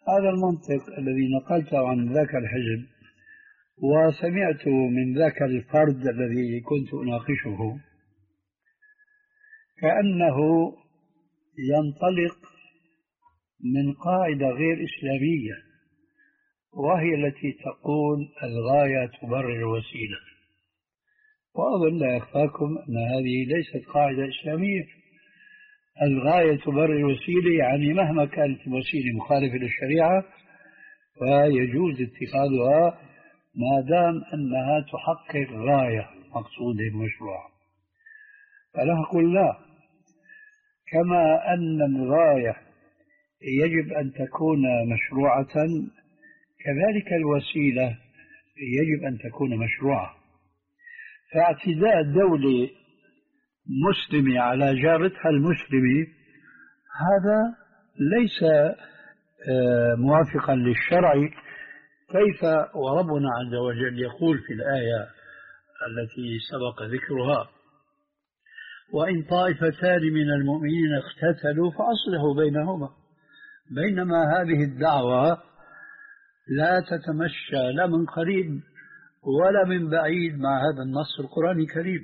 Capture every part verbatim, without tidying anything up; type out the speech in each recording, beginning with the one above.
هذا المنطق الذي نقلته عن ذاك الحزب وسمعت من ذاك الفرد الذي كنت أناقشه كأنه ينطلق من قاعدة غير إسلامية، وهي التي تقول الغاية تبرر الوسيلة. وأظن لا يخفاكم أن هذه ليست قاعدة إسلامية. الغاية تبرر الوسيلة يعني مهما كانت الوسيلة مخالفة للشريعة فيجوز اتخاذها ما دام أنها تحقق غاية مقصودة مشروعة. فنقول لا، كما أن الغاية يجب أن تكون مشروعة كذلك الوسيلة يجب أن تكون مشروعة. فاعتداء دولة مسلمة على جارتها المسلمة هذا ليس موافقا للشرع. كيف وربنا عز وجل يقول في الآية التي سبق ذكرها: وإن طائفتان من المؤمنين اقتتلوا فأصلحوا بينهما. بينما هذه الدعوة لا تتمشى لا من قريب ولا من بعيد مع هذا النص القرآني الكريم.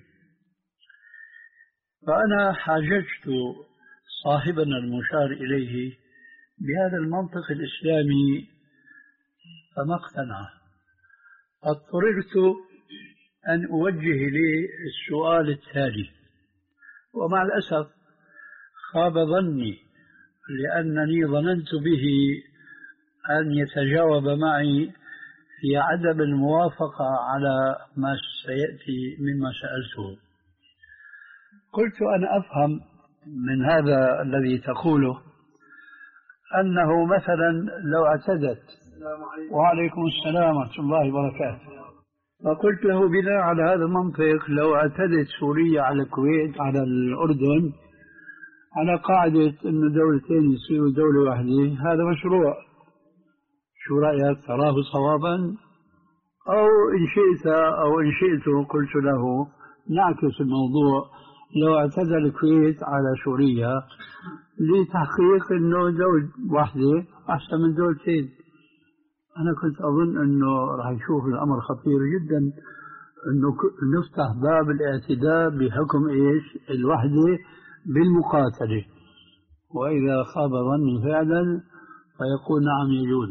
فأنا حاججت صاحبنا المشار إليه بهذا المنطق الإسلامي فما اقتنع. اضطررت أن أوجه لي السؤال التالي، ومع الأسف خاب ظني لأنني ظننت به أن يتجاوب معي في عدم الموافقة على ما سيأتي مما سألته. قلت أنا أفهم من هذا الذي تقوله أنه مثلا لو اعتدت. وعليكم السلام ورحمة الله وبركاته. فقلت له بناء على هذا المنطق لو اعتدت سوريا على الكويت على الأردن على قاعدة أن دولتين يصيروا دولة واحدة، هذا مشروع. شو رأيك؟ تراه صوابا؟ أو إن شئت أو إن شئت قلت له نعكس الموضوع: لو اعتدى الكويت على سوريا لتحقيق أنه دولة واحدة أحسن من دولتين. أنا كنت أظن أنه راح يشوف الأمر خطير جدا، أنه نفتح باب الاعتداء بحكم إيش؟ الوحدة بالمقاتلة. وإذا خاب ظني فعلا فيقول نعم يجوز.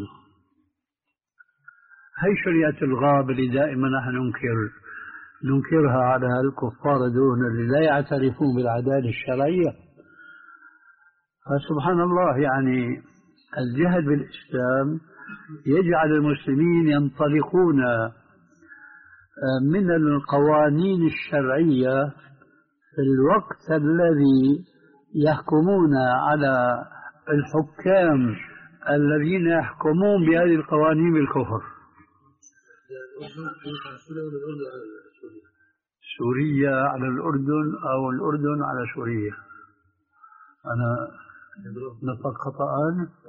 هي شريعة الغاب اللي دائما نحن ننكر ننكرها على الكفار دون اللي لا يعترفون بالعدالة الشرعية. فسبحان الله، يعني الجهل بالإسلام يجعل المسلمين ينطلقون من القوانين الشرعية في الوقت الذي يحكمون على الحكام الذين يحكمون بهذه القوانين بالكفر. سوريا على الأردن أو الأردن على سوريا. أنا نطق خطأ،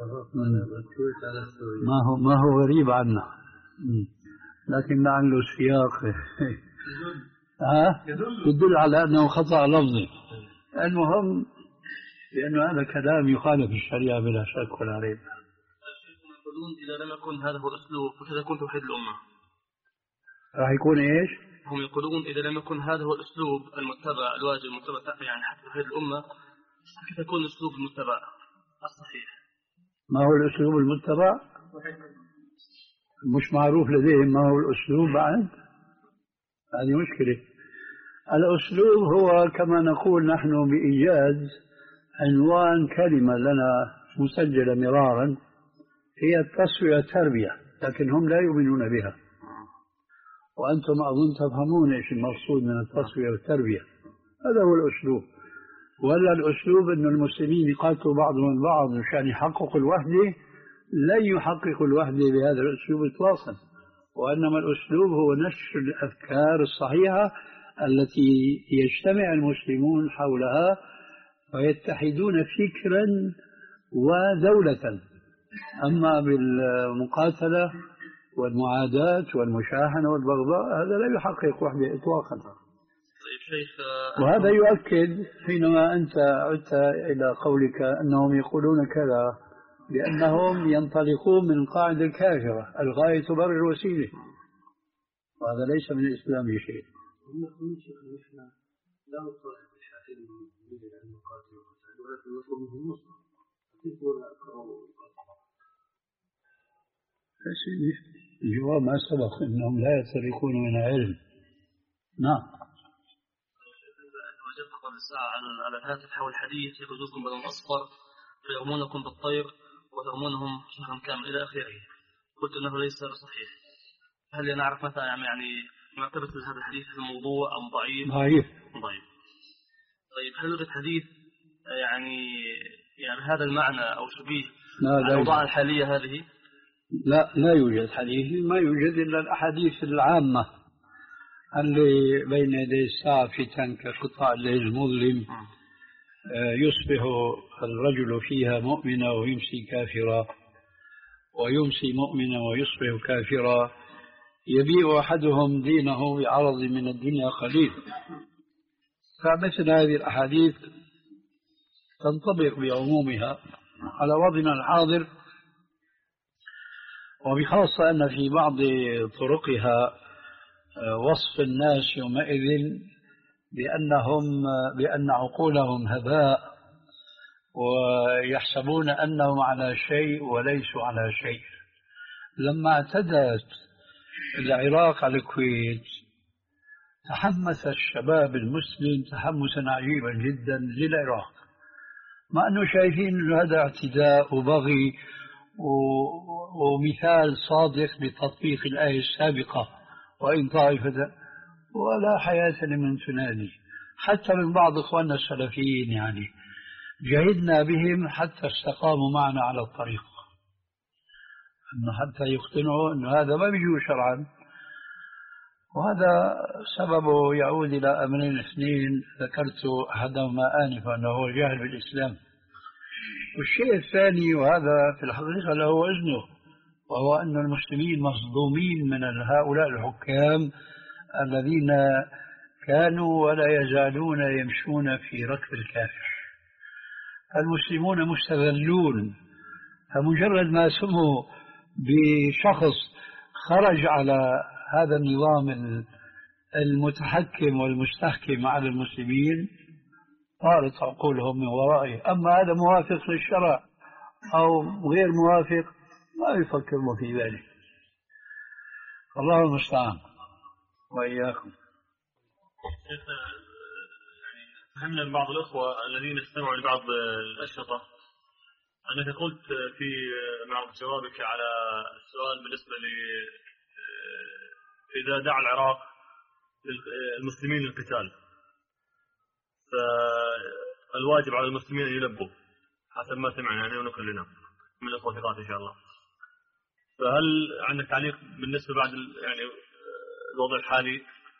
ما هو ما هو غريب عنا، لكن لعله السياق ها يدل على أنه خطأ لفظي. المهم لأنه هذا كلام يخالف الشريعة بلا شك ولا ريب. يقولون إذا لم يكن هذا هو الأسلوب فكذا يكون توحيد الأمة. راح يكون إيش؟ هم يقولون إذا لم يكن هذا هو الأسلوب المتبع الواجب المتبع يعني حتى توحيد الأمة كيف يكون الأسلوب المتبع الصحيح؟ ما هو الأسلوب المتبع؟ مش معروف لديهم ما هو الأسلوب بعد. هذه مشكلة. الأسلوب هو كما نقول نحن بإيجاز عنوان كلمة لنا مسجلة مرارا، هي التسوية التربية، لكن هم لا يؤمنون بها. وأنتم أظن تفهمون إيش المقصود من التسوية والتربية. هذا هو الأسلوب. ولا الأسلوب أن المسلمين يقاتلوا بعضهم البعض مشان يحققوا الوحدة، لن يحققوا الوحدة بهذا الأسلوب إطلاقا. وإنما الأسلوب هو نشر الأفكار الصحيحة التي يجتمع المسلمون حولها ويتحدون فكرا ودولة. أما بالمقاتلة والمعاداة والمشاحنة والبغضاء هذا لا يحقق وحدة إطلاقا. طيب شيخ، وهذا يؤكد حينما أنت عدت إلى قولك أنهم يقولون كذا لأنهم ينطلقون من قاعدة كافرة، الغاية تبرر الوسيلة، وهذا ليس من الإسلام شيء. لا نطالب بالحاكم من المقاتل والقتال، ولكن نطلب منه النصرة. كيف ولا الجواب ما سبق أنهم لا يسرقون من علم. نعم. وجدت قبل ساعة على الهاتف حول حديث يخرجوكم بدن أصفر فيرمونكم بالطير وترمونهم شهرا كامل إلى آخره. قلت أنه ليس صحيح. هل نعرف مثلا يعني مرتبة هذا الحديث الموضوع أم ضعيف؟ ضعيف. ضعيف. طيب هل يوجد حديث يعني يعني هذا المعنى أو شبيه على الأوضاع الحالية هذه؟ لا، لا يوجد حديث، ما يوجد إلا الأحاديث العامة اللي بين يدي الساعة فتن كقطاع الليل المظلم، يصبح الرجل فيها مؤمنا ويمسي كافرا، ويمسي مؤمنا ويصبح كافرا، يبيع أحدهم دينه بعرض من الدنيا قليل. فمثل هذه الأحاديث تنطبق بعمومها على وضعنا الحاضر، وبخاصة أن في بعض طرقها وصف الناس يومئذ بأنهم بأن عقولهم هباء، ويحسبون أنهم على شيء وليسوا على شيء. لما اعتدت العراق على الكويت تحمس الشباب المسلم تحمسا عجيبا جدا للعراق، مع أنه شايفين أنه هذا اعتداء وبغي ومثال صادق بتطبيق الآية السابقة وإن طائفة، ولا حياة لمن تنادي. حتى من بعض إخواننا السلفيين يعني جاهدنا بهم حتى استقاموا معنا على الطريق، أنه حتى يقتنعوا أن هذا ما بيجوز شرعا. وهذا سببه يعود إلى أمرين اثنين ذكرت أحدهما آنفا، أنه هو الجهل بالإسلام. والشيء الثاني وهذا في الحقيقة له وزنه، وهو أن المسلمين مصدومين من هؤلاء الحكام الذين كانوا ولا يزالون يمشون في ركب الكافر. المسلمون مستذلون، فمجرد ما سموا بشخص خرج على هذا النظام المتحكم والمستحكم على المسلمين طارت عقولهم من ورائه. أما هذا موافق للشرع أو غير موافق ما يفكرون في ذلك. الله المستعان وإياكم. فهمنا من بعض الأخوة الذين استمعوا لبعض الأشرطة أنك قلت في مع جوابك على السؤال بالنسبة ل إذا دعا العراق المسلمين للقتال فالواجب على المسلمين أن يلبوا حسب ما سمعنا يعني ونكلنا من الأخوة ثقات إن شاء الله. فهل عندك تعليق بالنسبة بعد يعني الوضع الحالي؟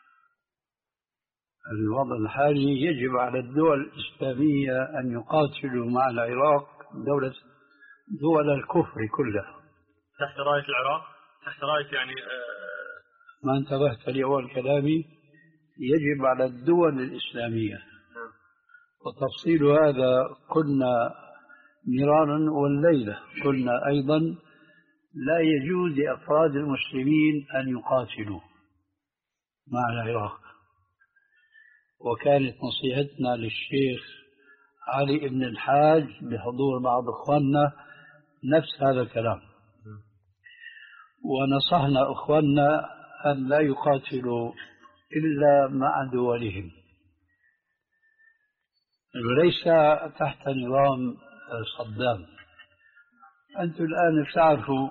الوضع الحالي يجب على الدول الإسلامية أن يقاتلوا مع العراق دولة دول الكفر كلها تحت راية العراق، تحت راية يعني ما انتبهت لأول كلامي. يجب على الدول الإسلامية، وتفصيل هذا قلنا مرارا والليلة، قلنا أيضا لا يجوز لأفراد المسلمين أن يقاتلوا مع العراق. وكانت نصيحتنا للشيخ علي بن الحاج بحضور بعض إخواننا نفس هذا الكلام، ونصحنا إخواننا أن لا يقاتلوا إلا مع دولهم وليس تحت نظام صدام. أنتم الآن تعرفوا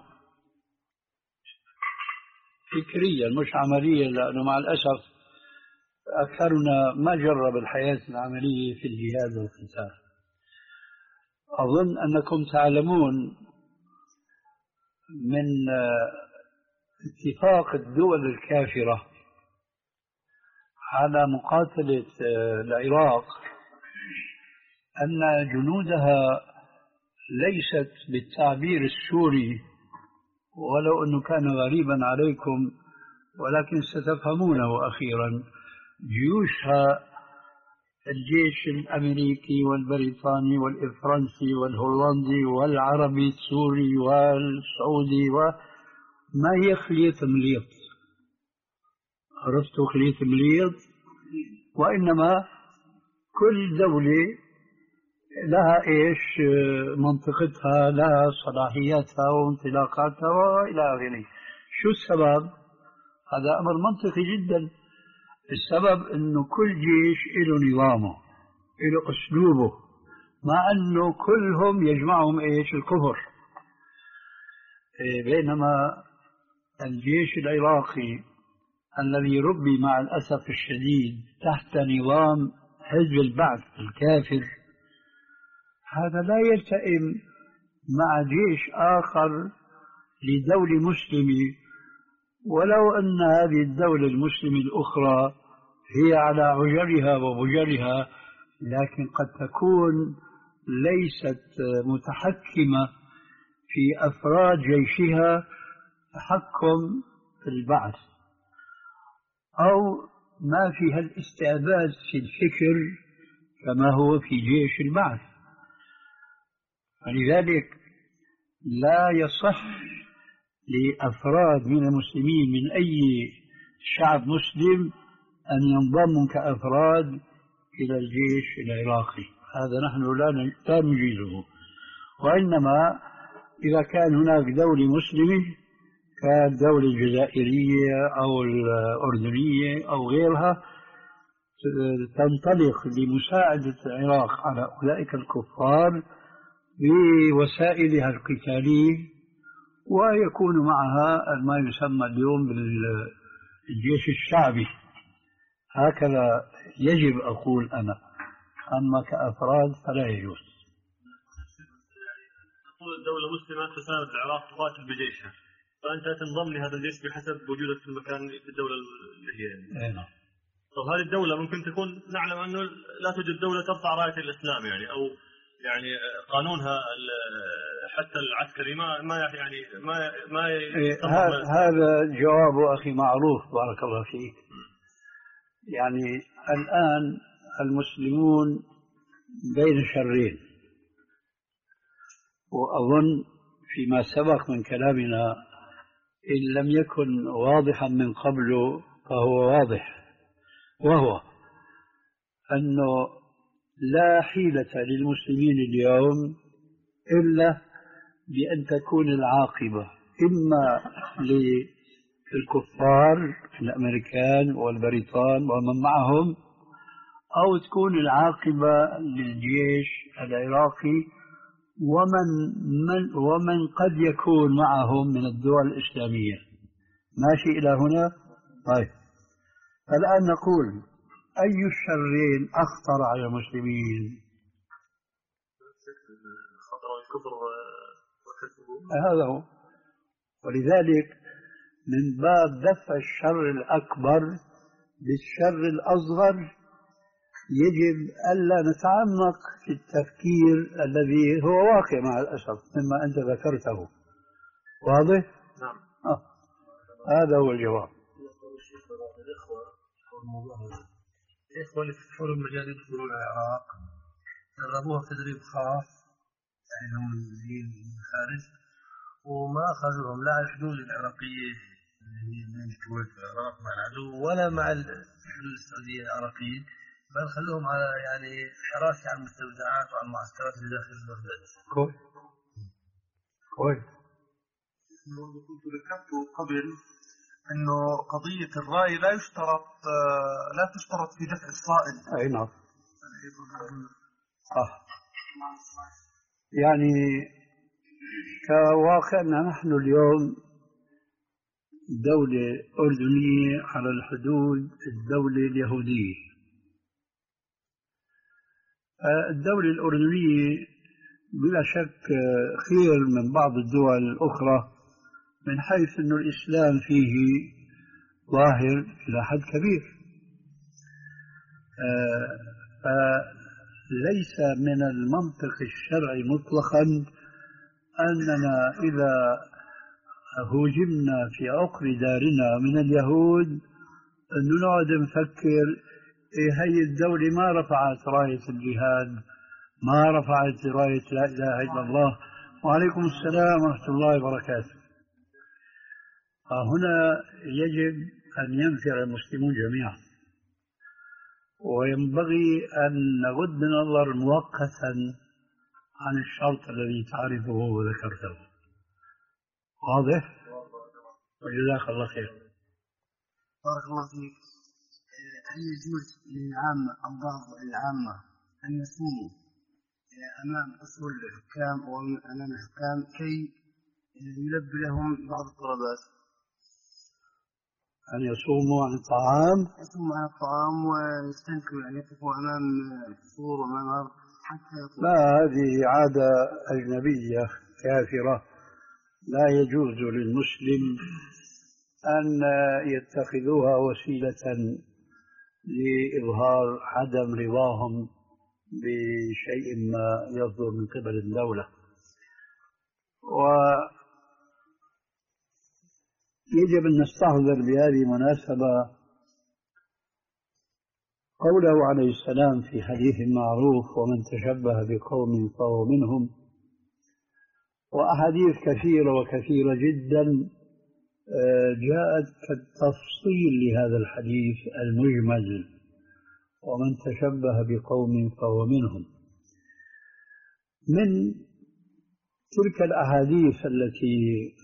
فكريا مش عمليا، لأنه مع الأسف أكثرنا ما جرب الحياة العملية في الجهاد والقتال. أظن أنكم تعلمون من اتفاق الدول الكافرة على مقاتلة العراق أن جنودها ليست بالتعبير السوري، ولو أنه كان غريبا عليكم ولكن ستفهمونه أخيرا. جيوشها الجيش الأمريكي والبريطاني والفرنسي والهولندي والعربي السوري والسعودي وما هي خلية مليط. عرفتوا خلية مليط؟ وإنما كل دولة لها إيش منطقتها، لها صلاحياتها وانطلاقاتها وإلى آخره. شو السبب؟ هذا أمر منطقي جدا. السبب أنه كل جيش له نظامه، له أسلوبه، مع أنه كلهم يجمعهم إيش؟ الكفر. بينما الجيش العراقي الذي ربي مع الأسف الشديد تحت نظام حزب البعث الكافر، هذا لا يلتئم مع جيش آخر لدولة مسلمة، ولو أن هذه الدولة المسلمة الأخرى هي على عجرها وبجرها، لكن قد تكون ليست متحكمة في أفراد جيشها تحكم البعث، أو ما فيها الاستعباد في الفكر كما هو في جيش البعث. فلذلك لا يصح لأفراد من المسلمين من أي شعب مسلم أن ينضموا كأفراد إلى الجيش العراقي. هذا نحن لا نجيزه. وإنما إذا كان هناك دولة مسلمة كالدولة الجزائرية أو الأردنية أو غيرها تنطلق لمساعدة العراق على أولئك الكفار بوسائلها القتالية، ويكون معها ما يسمى اليوم بالجيش الشعبي. هكذا يجب أقول أنا، أما كأفراد فلا يجوز. تقول الدولة مسلمة تساعد العراق تقاتل بجيشها، فأنت تنضم لهذا الجيش بحسب وجودك في المكان في الدولة اللي هي. نعم. طب هذه الدولة ممكن تكون نعلم أنه لا توجد دولة ترفع راية الإسلام يعني، أو يعني قانونها حتى العسكري ما ما يعني ما ما هذا جواب أخي معروف بارك الله فيك. يعني الآن المسلمون بين شرين، وأظن فيما سبق من كلامنا إن لم يكن واضحا من قبل فهو واضح، وهو أنه لا حيلة للمسلمين اليوم إلا بأن تكون العاقبة إما للكفار الأمريكان والبريطان ومن معهم، أو تكون العاقبة للجيش العراقي ومن من ومن قد يكون معهم من الدول الإسلامية. ماشي إلى هنا؟ طيب، الآن نقول أي الشرين أخطر على المسلمين؟ هذا هو. ولذلك من باب دفع الشر الأكبر بالشر الأصغر يجب ألا نتعمق في التفكير الذي هو واقع مع الأسف مما أنت ذكرته. واضح؟ نعم. آه. هذا هو الجواب. الإخوة اللي يفتحون المجال يدخلون العراق دربوها تدريب خاص، يعني هم من الخارج، وما أخذوهم لا على الحدود العراقية اللي هي بين الكويت والعراق مع العدو، ولا مع الحدود السعودية العراقيين، بل خلوهم على يعني حراسة على المستودعات وعلى المعسكرات اللي داخل البلد. كويس. كويس. كنت ذكرت قبل إنه قضية الرأي لا يشترط لا تشترط في دفع الصائل. أي نعم. صح. يعني كواقعنا نحن اليوم دولة أردنية على الحدود الدولة اليهودية. الدولة الأردنية بلا شك خير من بعض الدول الأخرى من حيث أن الإسلام فيه ظاهر إلى حد كبير، فليس من المنطق الشرعي مطلقا أننا إذا هوجمنا في عقر دارنا من اليهود أن نقعد نفكر هي الدولة ما رفعت راية الجهاد، ما رفعت راية لا إله إلا الله. وعليكم السلام ورحمة الله وبركاته. هنا يجب أن ينفر المسلمون جميعا، وينبغي أن نغض النظر مؤقتا عن الشرط الذي تعرفه وذكرته. واضح؟ وجزاك الله خير. بارك الله فيك. هل يجوز للعامة أو بعض العامة أن يصوموا أمام أصول الحكام أو أمام الحكام كي يلبي لهم بعض الطلبات؟ أن يصوموا عن الطعام؟ يصوموا عن الطعام ويستنكروا أن يقفوا أمام القصور وأمام الأرض حتى يطلع. لا، هذه عادة أجنبية كافرة. لا يجوز للمسلم أن يتخذوها وسيلة لإظهار عدم رضاهم بشيء ما يصدر من قبل الدولة. ويجب أن نستحضر بهذه المناسبة قوله عليه السلام في حديث معروف: ومن تشبه بقوم فهو منهم. وأحاديث كثيرة وكثيرة جدا جاءت كالتفصيل لهذا الحديث المجمل: ومن تشبه بقوم فهو منهم. من تلك الأحاديث التي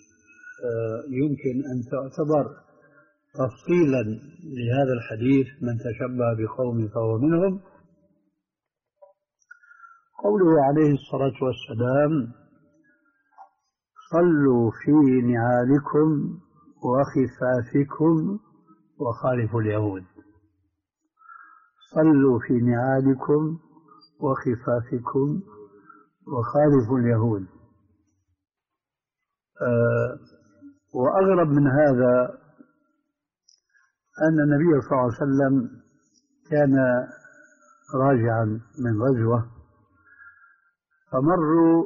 يمكن أن تعتبر تفصيلا لهذا الحديث من تشبه بقوم فهو منهم قوله عليه الصلاة والسلام: صلوا في نعالكم وخفافكم وخالفوا اليهود. صلوا في نعالكم وخفافكم وخالفوا اليهود. أه وأغرب من هذا أن النبي صلى الله عليه وسلم كان راجعا من غزوة فمروا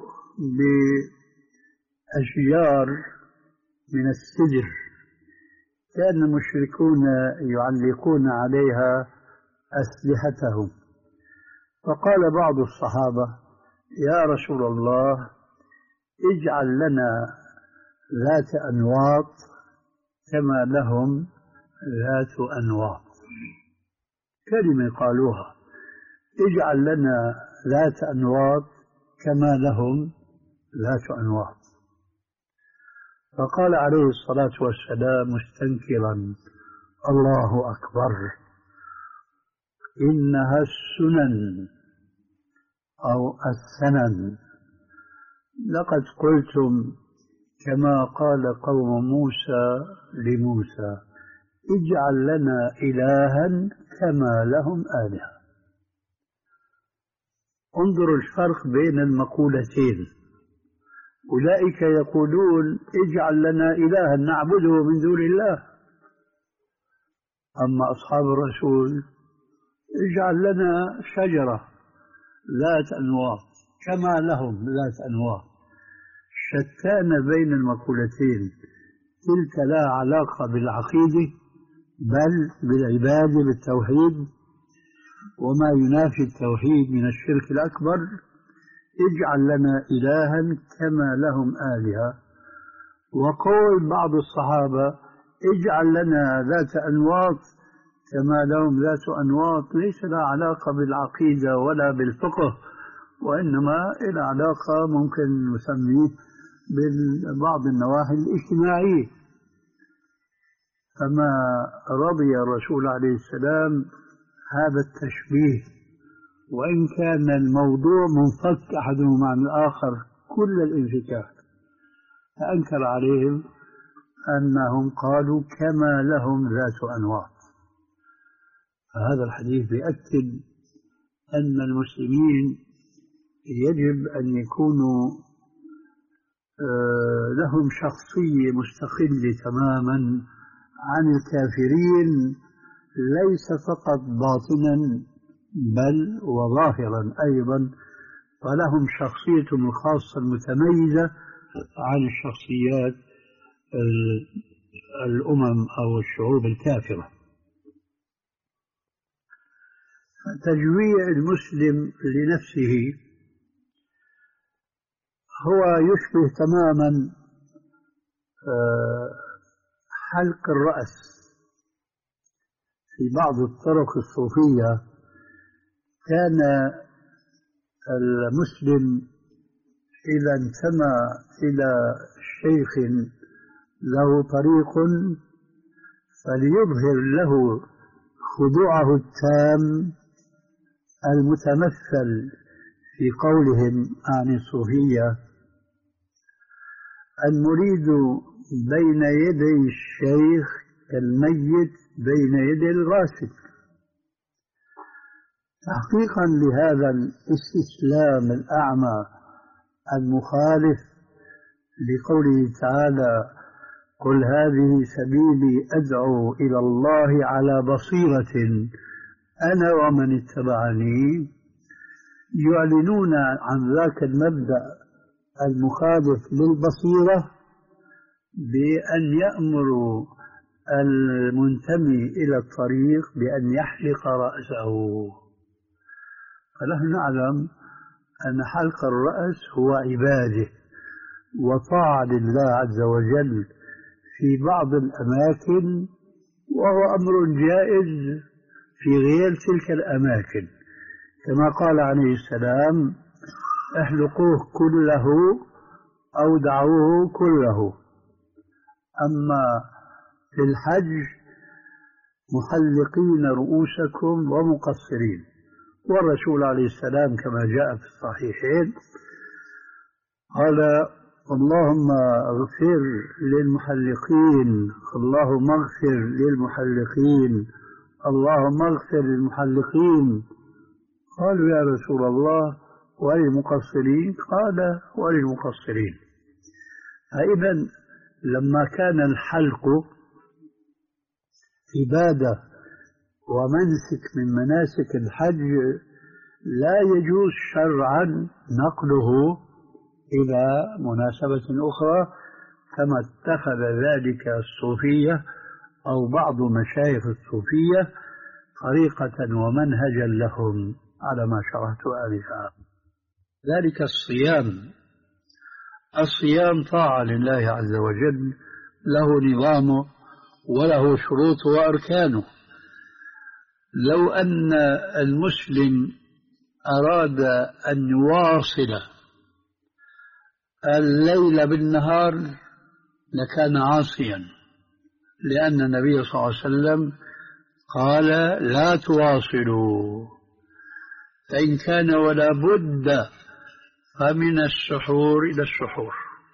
بأشجار من السدر كان المشركون يعلقون عليها أسلحتهم، فقال بعض الصحابة: يا رسول الله، اجعل لنا ذات أنواط كما لهم ذات أنواط. كلمة قالوها: اجعل لنا ذات أنواط كما لهم ذات أنواط. فقال عليه الصلاة والسلام مستنكرا: الله أكبر، إنها السنن أو السنن. لقد قلتم كما قال قوم موسى لموسى: اجعل لنا إلها كما لهم آلهة. انظروا الفرق بين المقولتين. أولئك يقولون: اجعل لنا إلها نعبده من دون الله. أما أصحاب الرسول: اجعل لنا شجرة ذات أنواط كما لهم ذات أنواط. شتان بين المقولتين. تلك لا علاقة بالعقيدة بل بالعبادة بالتوحيد وما ينافي التوحيد من الشرك الأكبر. اجعل لنا إلها كما لهم آلهة. وقول بعض الصحابة: اجعل لنا ذات أنواط كما لهم ذات أنواط، ليس لها علاقة بالعقيدة ولا بالفقه، وإنما إلى علاقة ممكن نسميه ببعض النواحي الاجتماعية. فما رضي الرسول عليه السلام هذا التشبيه، وإن كان الموضوع منفك أحدهما عن الآخر كل الانفكاك، فأنكر عليهم أنهم قالوا كما لهم ذات أنواط. فهذا الحديث يؤكد أن المسلمين يجب أن يكونوا لهم شخصية مستقلة تماما عن الكافرين، ليس فقط باطنا بل وظاهرا أيضا، فلهم شخصيتهم الخاصة المتميزة عن الشخصيات الأمم أو الشعوب الكافرة. تجويع المسلم لنفسه هو يشبه تماما حلق الرأس. في بعض الطرق الصوفية كان المسلم إذا انتمى إلى شيخ له طريق فليظهر له خضوعه التام المتمثل في قولهم عن الصوفية: المريد بين يدي الشيخ كالميت بين يدي الغاسل. تحقيقا لهذا الاستسلام الأعمى المخالف لقوله تعالى: قل هذه سبيلي أدعو إلى الله على بصيرة أنا ومن اتبعني، يعلنون عن ذاك المبدأ المخالف للبصيرة بأن يأمروا المنتمي إلى الطريق بأن يحلق رأسه. فنحن نعلم أن حلق الرأس هو عبادة وطاعة لله عز وجل في بعض الأماكن، وهو أمر جائز في غير تلك الأماكن، كما قال عليه السلام: احلقوه كله أو دعوه كله. أما في الحج محلقين رؤوسكم ومقصرين. والرسول عليه السلام كما جاء في الصحيحين قال: اللهم اغفر للمحلقين، اللهم اغفر للمحلقين، اللهم اغفر للمحلقين. قالوا: يا رسول الله وللمقصرين؟ قال: وللمقصرين. فإذا لما كان الحلق عبادة ومنسك من مناسك الحج لا يجوز شرعا نقله إلى مناسبة أخرى، كما اتخذ ذلك الصوفية أو بعض مشايخ الصوفية طريقة ومنهجا لهم على ما شرحت آنفا. ذلك الصيام الصيام طاعة لله عز وجل، له نظامه وله شروطه وأركانه. لو أن المسلم أراد أن يواصل الليل بالنهار لكان عاصيا، لأن النبي صلى الله عليه وسلم قال: لا تواصلوا، فإن كان ولا بد فمن السحور إلى السحور.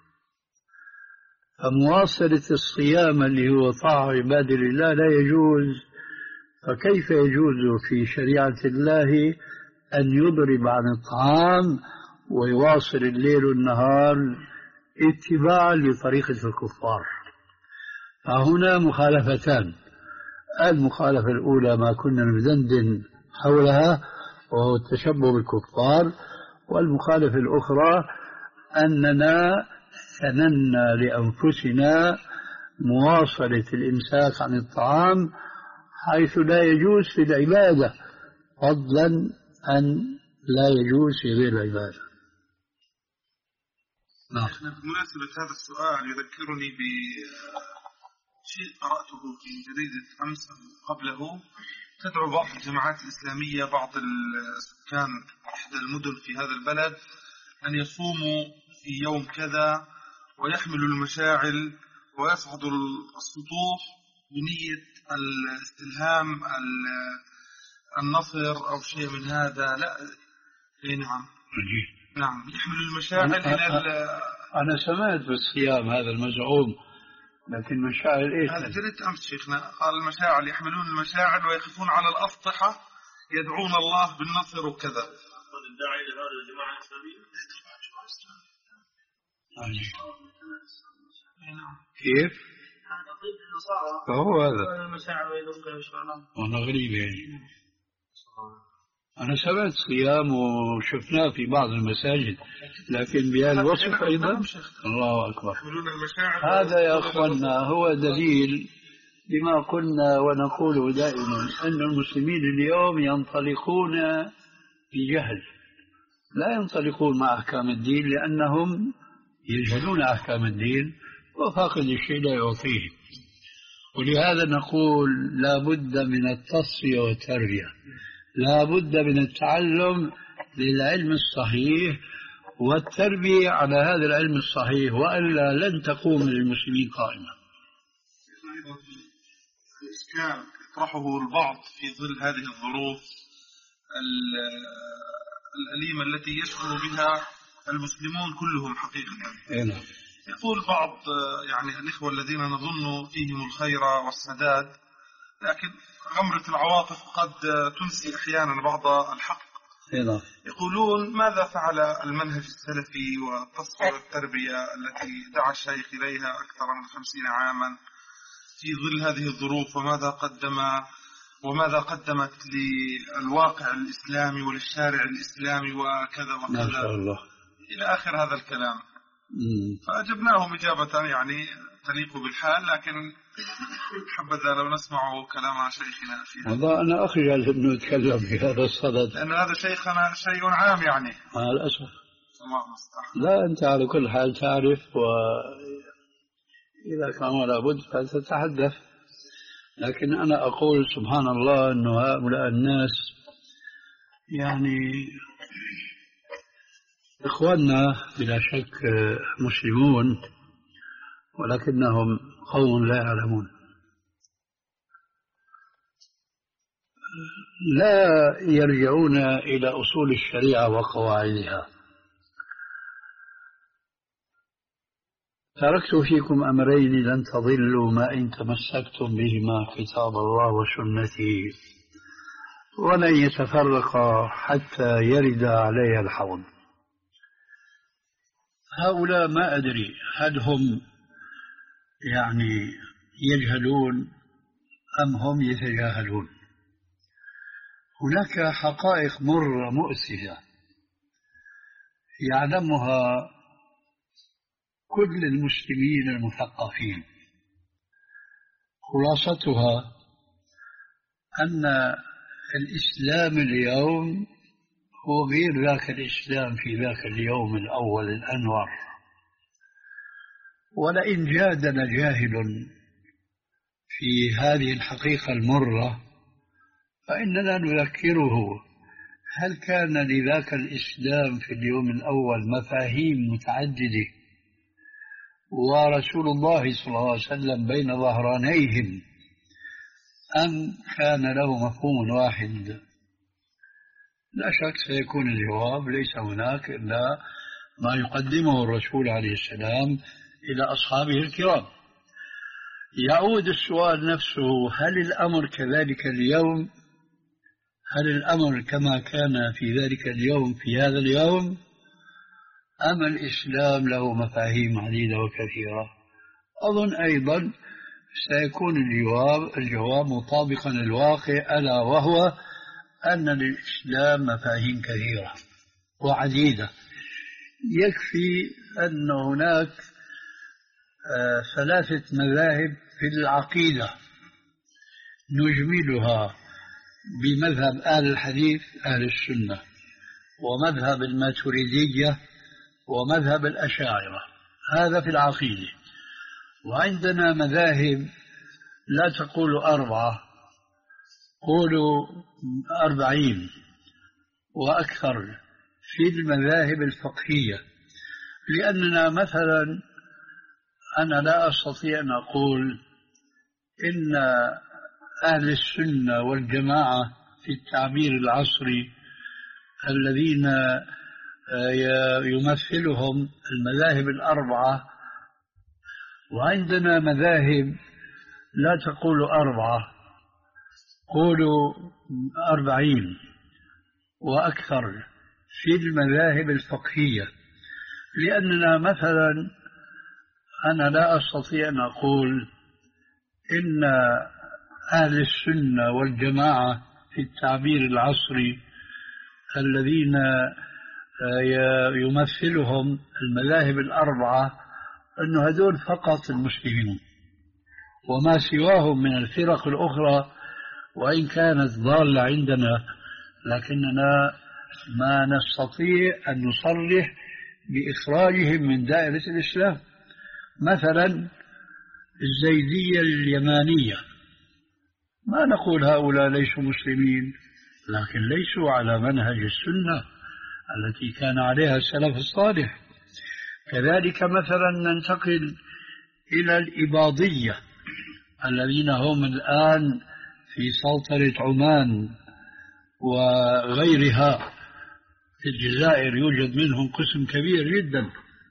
فمواصلة الصيام اللي هو طاعة عباد الله لا يجوز. فكيف يجوز في شريعة الله أن يضرب عن الطعام ويواصل الليل والنهار اتباعا لطريقة الكفار؟ فهنا مخالفتان. المخالفة الأولى ما كنا ندندن حولها وهو التشبه بالكفار، والمخالفة الأخرى أننا سننا لأنفسنا مواصلة الإمساك عن الطعام حيث لا يجوز في العبادة، فضلا أن لا يجوز في غير العبادة. نعم. بمناسبة هذا السؤال يذكرني بشيء قرأته في جريدة أمس قبله، تدعو بعض الجماعات الإسلامية بعض السكان أحد المدن في هذا البلد أن يصوموا في يوم كذا ويحملوا المشاعل ويصعدوا السطوح بنية الاستلهام النصر أو شيء من هذا. لا إيه نعم نعم يحملوا المشاعل إلى أنا سمعت بالصيام هذا المزعوم، لكن مشاعل إيش؟ هذا جريت أمس شيخنا، قال المشاعل يحملون المشاعل ويقفون على الأسطحة يدعون الله بالنصر وكذا. قد الداعي لهذا الجماعة الإسلامية كيف؟ فهو هذا المشاعر ويدعون الله. والله غريب يعني. أنا سمعت صيام وشفناه في بعض المساجد، لكن بهذا الوصف أيضا الله أكبر. هذا يا أخوانا هو دليل لما قلنا ونقول دائما أن المسلمين اليوم ينطلقون بجهل، لا ينطلقون مع أحكام الدين لأنهم يجهلون أحكام الدين، وفاقد الشيء لا يعطيه. ولهذا نقول لا بد من التصفية والتربية، لا بد من التعلم للعلم الصحيح والتربية على هذا العلم الصحيح، وإلا لن تقوم للمسلمين قائمة. الإشكال يطرحه البعض في ظل هذه الظروف الأليمة التي يشعر بها المسلمون كلهم حقيقة. يعني. يقول بعض يعني الإخوة الذين نظن فيهم الخير والسداد، لكن غمرة العواطف قد تنسي أحيانا بعض الحق. يعني. يقولون ماذا فعل المنهج السلفي والتصفية والتربية التي دعا الشيخ إليها أكثر من خمسين عاما في ظل هذه الظروف، وماذا قدم وماذا قدمت للواقع الإسلامي وللشارع الإسلامي وكذا وكذا، ما شاء الله، إلى آخر هذا الكلام. مم. فأجبناهم إجابة يعني تليق بالحال، لكن حبذا لو نسمع كلام شيخنا فيها. والله أنا أخجل أنه أتكلم في هذا الصدد، لأن هذا شيخنا شيء عام يعني. مع الأسف. الله المستعان. لا، أنت على كل حال تعرف، وإذا كان لابد فتتحدث، لكن أنا أقول سبحان الله أن هؤلاء الناس يعني إخواننا بلا شك مسلمون، ولكنهم قوم لا يعلمون، لا يرجعون إلى أصول الشريعة وقواعدها. تركت فيكم أمرين لن تضلوا ما إن تمسكتم بهما، كتاب الله وسنتي، ولن يتفرقا حتى يرد علي الحوض. هؤلاء ما أدري هل هم يعني يجهلون أم هم يتجاهلون. هناك حقائق مرة مؤسفة يعلمها كل المسلمين المثقفين، خلاصتها أن الإسلام اليوم هو غير ذاك الإسلام في ذاك اليوم الأول الأنور. ولئن جادنا جاهل في هذه الحقيقة المرة فإننا نذكره هل كان لذاك الإسلام في اليوم الأول مفاهيم متعددة، ورسول الله صلى الله عليه وسلم بين ظهرانيهم، أم كان له مفهوم واحد؟ لا شك سيكون الجواب ليس هناك إلا ما يقدمه الرسول عليه السلام إلى أصحابه الكرام. يعود السؤال نفسه، هل الأمر كذلك اليوم؟ هل الأمر كما كان في ذلك اليوم في هذا اليوم؟ أم الإسلام له مفاهيم عديدة وكثيرة؟ أظن أيضا سيكون الجواب, الجواب مطابقا للواقع، ألا وهو أن للإسلام مفاهيم كثيرة وعديدة. يكفي أن هناك ثلاثة مذاهب في العقيدة نجملها بمذهب أهل الحديث أهل السنة، ومذهب الماتريدية، ومذهب الأشاعرة. هذا في العقيدة. وعندنا مذاهب لا تقول أربعة، قولوا أربعين وأكثر في المذاهب الفقهية. لأننا مثلا أنا لا أستطيع أن أقول إن أهل السنة والجماعة في التعبير العصري الذين يمثلهم المذاهب الأربعة، وعندنا مذاهب لا تقول أربعة، قولوا أربعين وأكثر في المذاهب الفقهية. لأننا مثلا أنا لا أستطيع أن أقول إن أهل السنة والجماعة في التعبير العصري الذين يمثلهم المذاهب الأربعة أن هذول فقط المسلمين، وما سواهم من الفرق الأخرى وإن كانت ضالة عندنا لكننا ما نستطيع أن نصرح بإخراجهم من دائرة الإسلام. مثلا الزيدية اليمانية ما نقول هؤلاء ليسوا مسلمين، لكن ليسوا على منهج السنة التي كان عليها السلف الصالح. كذلك مثلا ننتقل إلى الإباضية الذين هم الآن في سلطنة عمان وغيرها. في الجزائر يوجد منهم قسم كبير جدا.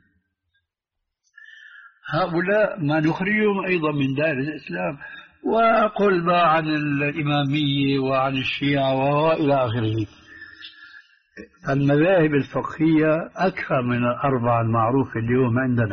هؤلاء ما نخرجهم أيضا من دائرة الإسلام. وقل ما عن الإمامية وعن الشيعة وإلى آخره. المذاهب الفقهية أكثر من الأربعة المعروفة اليوم عندنا.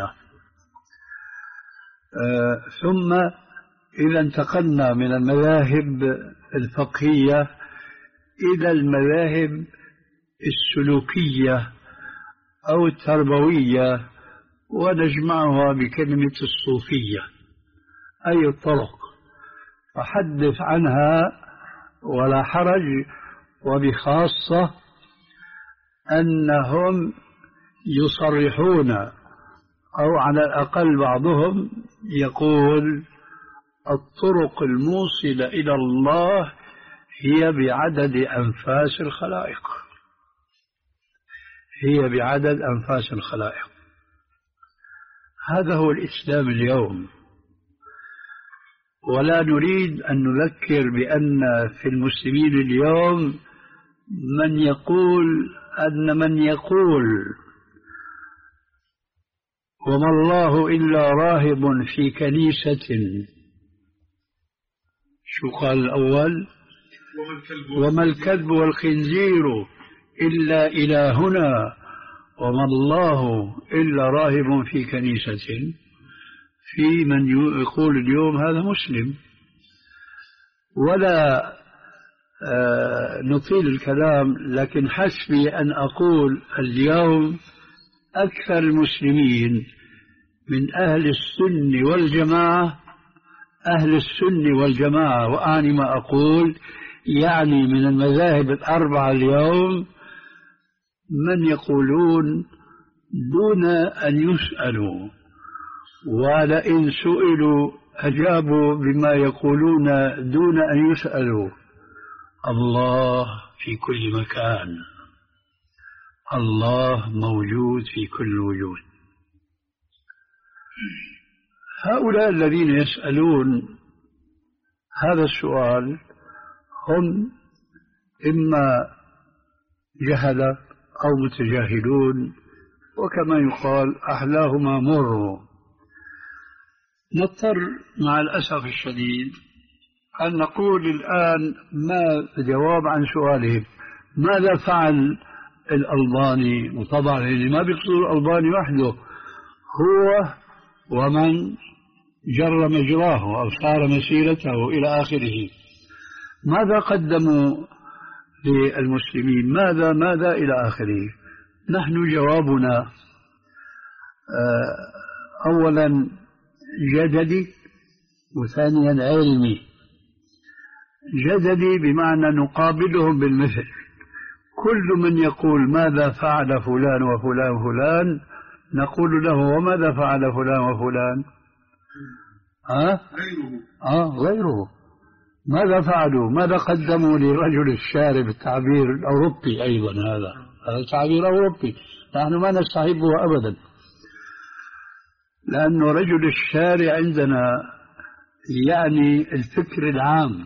أه ثم إذا انتقلنا من المذاهب الفقهية إلى المذاهب السلوكية أو التربوية، ونجمعها بكلمة الصوفية أي الطرق، فحدث عنها ولا حرج. وبخاصة أنهم يصرحون أو على الأقل بعضهم يقول الطرق الموصلة إلى الله هي بعدد أنفاس الخلائق، هي بعدد أنفاس الخلائق. هذا هو الإسلام اليوم. ولا نريد أن نذكر بأن في المسلمين اليوم من يقول أن من يقول وما الله إلا راهب في كنيسة، شو قال الأول؟ وما الكلب والخنزير إلا إلهنا وما الله إلا راهب في كنيسة. في من يقول اليوم هذا مسلم. ولا آه نطيل الكلام، لكن حسبي أن أقول اليوم أكثر المسلمين من أهل السنة والجماعة، أهل السنة والجماعة، وأعني ما أقول يعني من المذاهب الأربعة اليوم، من يقولون دون أن يسألوا، ولئن سئلوا أجابوا بما يقولون دون أن يسألوا: الله في كل مكان، الله موجود في كل وجود. هؤلاء الذين يسألون هذا السؤال هم إما جهلة أو متجاهلون، وكما يقال أحلاهما مر. نضطر مع الأسف الشديد أن نقول الآن ما جواب عن سؤالهم: ماذا فعل الألباني؟ وطبعا اللي ما بيقصد الألباني وحده، هو ومن جر مجراه أو صار مسيرته إلى آخره. ماذا قدموا للمسلمين؟ ماذا ماذا إلى آخره. نحن جوابنا أولا جدلي، وثانيا علمي. جدلي بمعنى نقابلهم بالمثل. كل من يقول ماذا فعل فلان وفلان وفلان نقول له: وماذا فعل فلان وفلان؟ أه؟ غيره. آه غيره. ماذا فعلوا؟ ماذا قدموا لرجل الشارع بالتعبير الأوروبي؟ أيضا هذا هذا تعبير أوروبي نحن ما نستحبه أبدا، لأنه رجل الشارع عندنا يعني الفكر العام،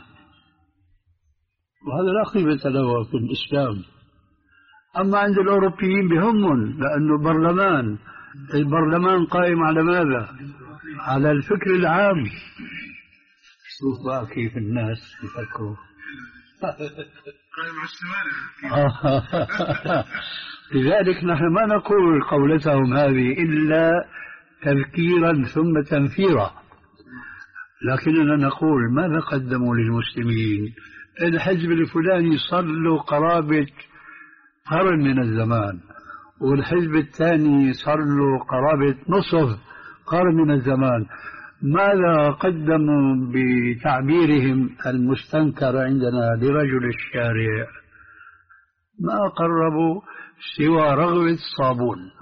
وهذا لا قيمة له في الإسلام. أما عند الأوروبيين بهمهم، لأنه برلمان البرلمان قائم على ماذا؟ على الفكر العام. شوف بقى كيف الناس يفكروا. قائم على الشمال. لذلك نحن ما نقول قولتهم هذه إلا تذكيرا ثم تنفيرا، لكننا نقول ماذا قدموا للمسلمين. الحزب الفلاني صار له قرابة قرن من الزمان، والحزب الثاني صار له قرابة نصف قرن من الزمان. ماذا قدموا بتعبيرهم المستنكر عندنا لرجل الشارع؟ ما قربوا سوى رغوة الصابون،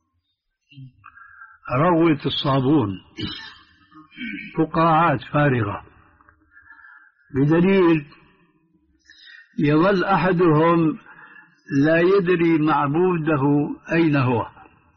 رغوة الصابون، فقاعات فارغة، بدليل يظل أحدهم لا يدري معبوده أين هو،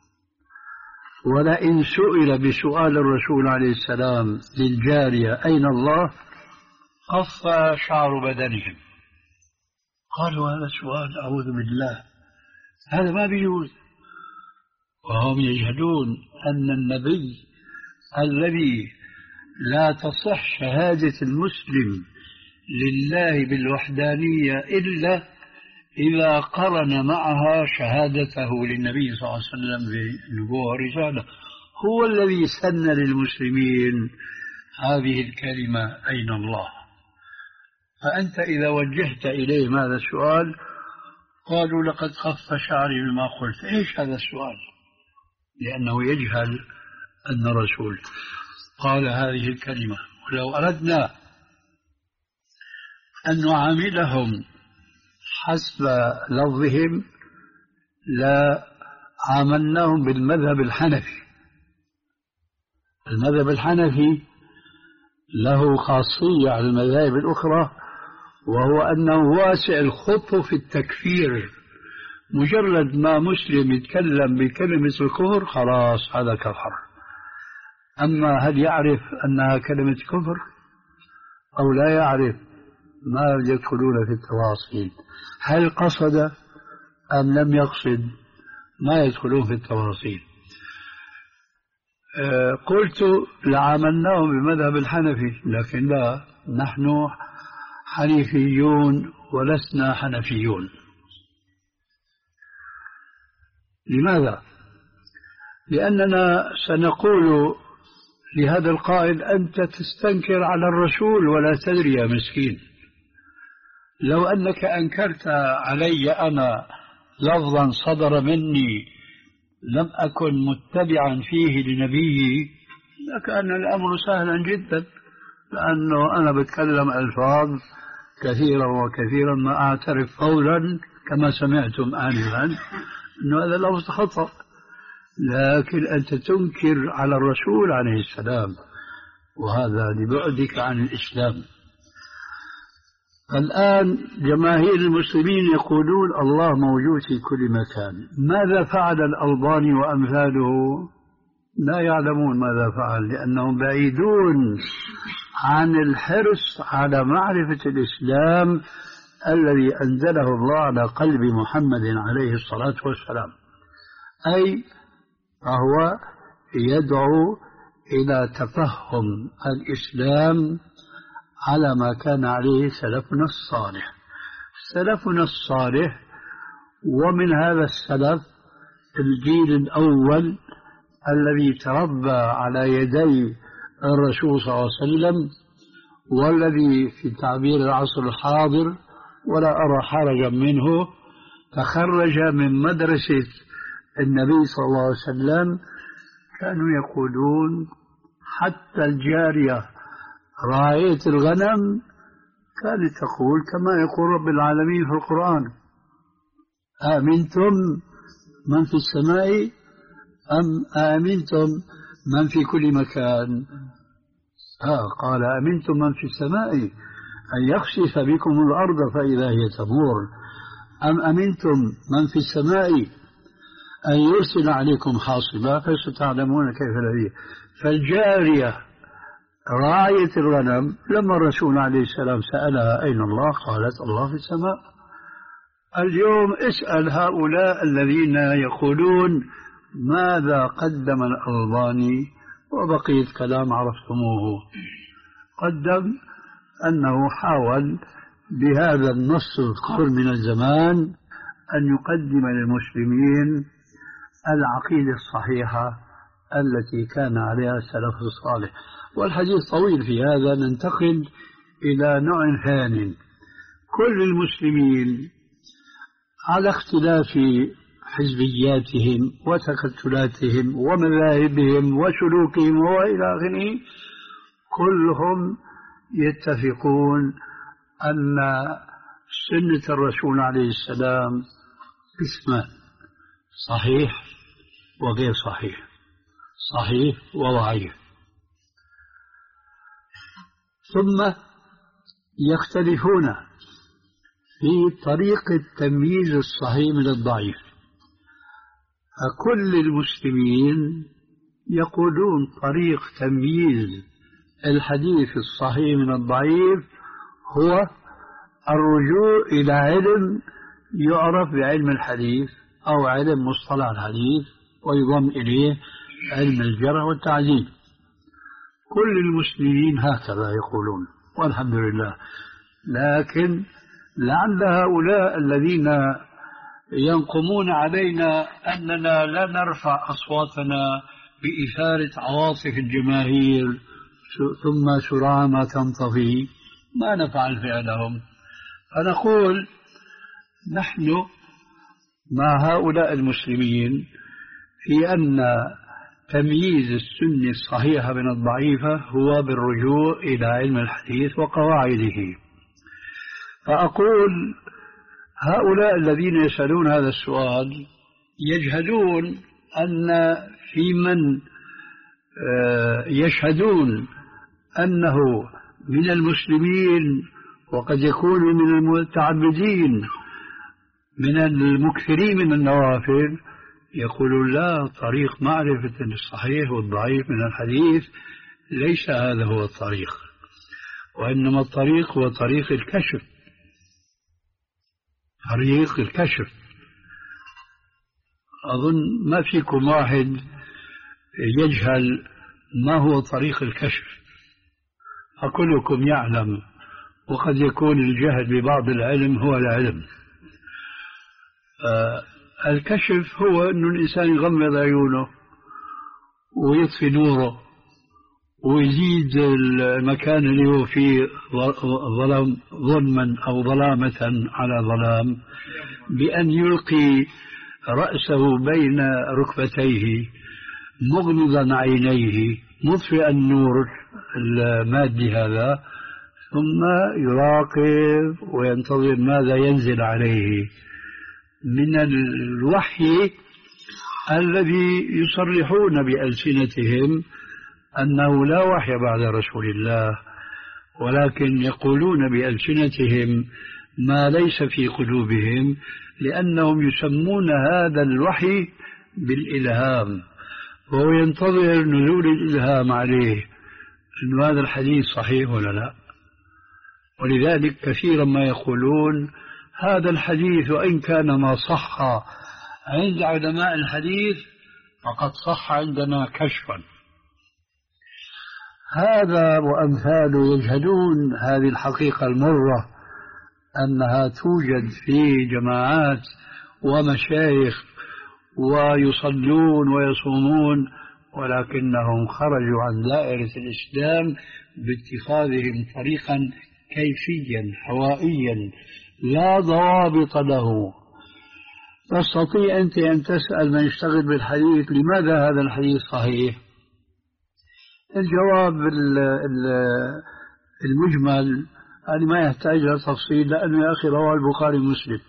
ولئن سئل بسؤال الرسول عليه السلام للجارية أين الله قف شعر بدنهم. قالوا هذا سؤال أعوذ بالله، هذا ما بيجوز، وهم يجهلون أن النبي الذي لا تصح شهادة المسلم لله بالوحدانية إلا إذا قرن معها شهادته للنبي صلى الله عليه وسلم بالنبوة والرسالة، هو الذي سن للمسلمين هذه الكلمة أين الله. فأنت إذا وجهت إليه هذا السؤال قالوا لقد خف شعري بما قلت. إيش هذا السؤال؟ لأنه يجهل أن الرسول قال هذه الكلمة. ولو أردنا أن نعاملهم حسب لفظهم لا عاملناهم بالمذهب الحنفي. المذهب الحنفي له خاصية على المذاهب الأخرى، وهو أنه واسع الخط في التكفير. مجرد ما مسلم يتكلم بكلمة الكفر خلاص هذا كفر. أما هل يعرف أنها كلمة كفر أو لا يعرف ما يدخلون في التفاصيل. هل قصد أم لم يقصد ما يدخلون في التفاصيل. أه قلت لعاملناهم بمذهب الحنفي، لكن لا، نحن حنيفيون ولسنا حنفيون. لماذا؟ لأننا سنقول لهذا القائل أنت تستنكر على الرسول ولا تدري يا مسكين. لو أنك أنكرت علي أنا لفظا صدر مني لم أكن متبعا فيه لنبيي لكان الأمر سهلا جدا، لأنه أنا بتكلم ألفاظ كثيرا وكثيرا ما أعترف فورا كما سمعتم آنفا أنه هذا لفظ خطأ. لكن أنت تنكر على الرسول عليه السلام، وهذا لبعدك عن الإسلام. الآن جماهير المسلمين يقولون الله موجود في كل مكان. ماذا فعل الألباني وأمثاله؟ لا يعلمون ماذا فعل، لأنهم بعيدون عن الحرص على معرفة الإسلام الذي أنزله الله على قلب محمد عليه الصلاة والسلام. أي فهو يدعو إلى تفهم الإسلام على ما كان عليه سلفنا الصالح. سلفنا الصالح، ومن هذا السلف الجيل الأول الذي تربى على يدي الرسول صلى الله عليه وسلم، والذي في تعبير العصر الحاضر ولا أرى حرجا منه تخرج من مدرسة النبي صلى الله عليه وسلم، كانوا يقولون حتى الجارية راعية الغنم كانت تقول كما يقول رب العالمين في القرآن: آمنتم من في السماء أم آمنتم من في كل مكان؟ آه قال آمنتم من في السماء أن يخسف بكم الأرض فإذا هي تمور، أم أمنتم من في السماء أن يرسل عليكم حاصبا فستعلمون كيف الذي. فالجارية راعية الغنم لما الرسول عليه السلام سألها أين الله قالت الله في السماء. اليوم اسأل هؤلاء الذين يقولون ماذا قدم الألباني، وبقية كلام عرفتموه. قدم أنه حاول بهذا النص القرن من الزمان أن يقدم للمسلمين العقيدة الصحيحة التي كان عليها السلف الصالح. والحديث طويل في هذا، ننتقل إلى نوع ثاني. كل المسلمين على اختلاف حزبياتهم وتكتلاتهم ومذاهبهم وسلوكهم وإلى آخره كلهم يتفقون أن سنة الرسول عليه السلام قسمان: صحيح وغير صحيح، صحيح وضعيف. ثم يختلفون في طريقة تمييز الصحيح من الضعيف. فكل المسلمين يقولون طريق تمييز الحديث الصحيح من الضعيف هو الرجوع إلى علم يعرف بعلم الحديث أو علم مصطلح الحديث، ويضم إليه علم الجرح والتعديل. كل المسلمين هكذا يقولون والحمد لله. لكن لعل هؤلاء الذين ينقمون علينا أننا لا نرفع أصواتنا بإثارة عواطف الجماهير ثم سرعان ما تنطفي، ما نفعل فعلهم. فنقول نحن مع هؤلاء المسلمين في أن تمييز السنة الصحيحة من الضعيفة هو بالرجوع إلى علم الحديث وقواعده. فأقول هؤلاء الذين يسألون هذا السؤال يجهلون أن في من يشهدون أنه من المسلمين وقد يكون من المتعبدين من المكثرين من النوافل يقولون لا، طريق معرفة الصحيح والضعيف من الحديث ليس هذا هو الطريق، وإنما الطريق هو طريق الكشف. طريق الكشف أظن ما فيكم واحد يجهل ما هو طريق الكشف، فكلكم يعلم، وقد يكون الجهل ببعض العلم هو العلم. آه الكشف هو أن الإنسان يغمض عيونه ويطفي نوره ويزيد المكان اللي هو فيه ظلم ظلما أو ظلامة على ظلام بأن يلقي رأسه بين ركبتيه مغمضا عينيه مطفئا النور المادي هذا، ثم يراقب وينتظر ماذا ينزل عليه من الوحي الذي يصرحون بألسنتهم أنه لا وحي بعد رسول الله، ولكن يقولون بألسنتهم ما ليس في قلوبهم، لأنهم يسمون هذا الوحي بالإلهام، وهو ينتظر نزول الإلهام عليه أن هذا الحديث صحيح ولا لا. ولذلك كثيرا ما يقولون هذا الحديث وإن كان ما صح عند علماء الحديث فقد صح عندنا كشفا. هذا وأمثاله يجهلون هذه الحقيقة المرة أنها توجد في جماعات ومشايخ ويصلون ويصومون، ولكنهم خرجوا عن دائرة الإسلام باتخاذهم طريقا كيفيا هوائيا لا ضوابط له. تستطيع أنت أن تسأل من يشتغل بالحديث لماذا هذا الحديث صحيح؟ الجواب المجمل يعني ما يحتاج إلى تفصيل، لأنه يا أخي رواه البخاري ومسلم.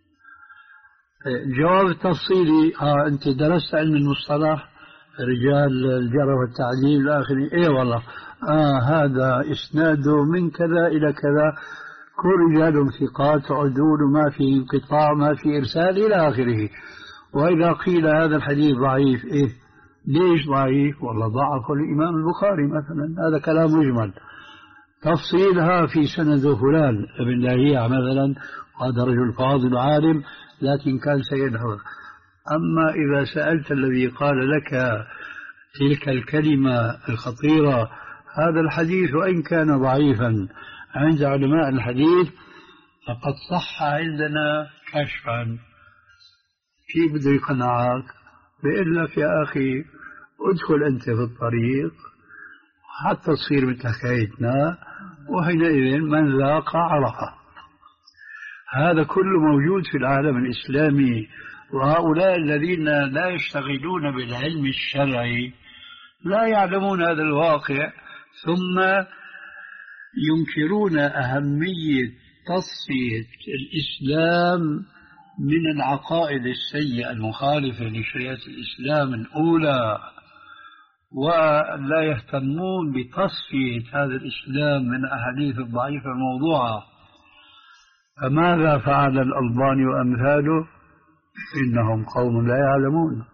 الجواب التفصيلي ها أنت درست علم المصطلح رجال الجرح والتعديل إلى آخره، إيه والله آه هذا إسناده من كذا إلى كذا، كل رجال ثقات عدول ما في انقطاع ما في إرسال إلى آخره. وإذا قيل هذا الحديث ضعيف، إيه ليش ضعيف؟ والله ضعف الإمام البخاري مثلا، هذا كلام مجمل. تفصيلها في سند فلان ابن لاهيع مثلا، هذا رجل فاضل عالم لكن كان سيد هوى. أما إذا سألت الذي قال لك تلك الكلمة الخطيرة هذا الحديث وإن كان ضعيفا عند علماء الحديث فقد صح عندنا كشفا، كيف بده يقنعك؟ بيقول لك يا أخي ادخل أنت في الطريق حتى تصير مثل حكايتنا، وحينئذ من ذاق عرفه. هذا كله موجود في العالم الإسلامي. وهؤلاء الذين لا يشتغلون بالعلم الشرعي لا يعلمون هذا الواقع، ثم ينكرون أهمية تصفية الإسلام من العقائد السيئة المخالفة لشريعة الإسلام الأولى، ولا يهتمون بتصفية هذا الإسلام من أحاديث الضعيفة الموضوعة. فماذا فعل الألباني وأمثاله؟ إنهم قوم لا يعلمون.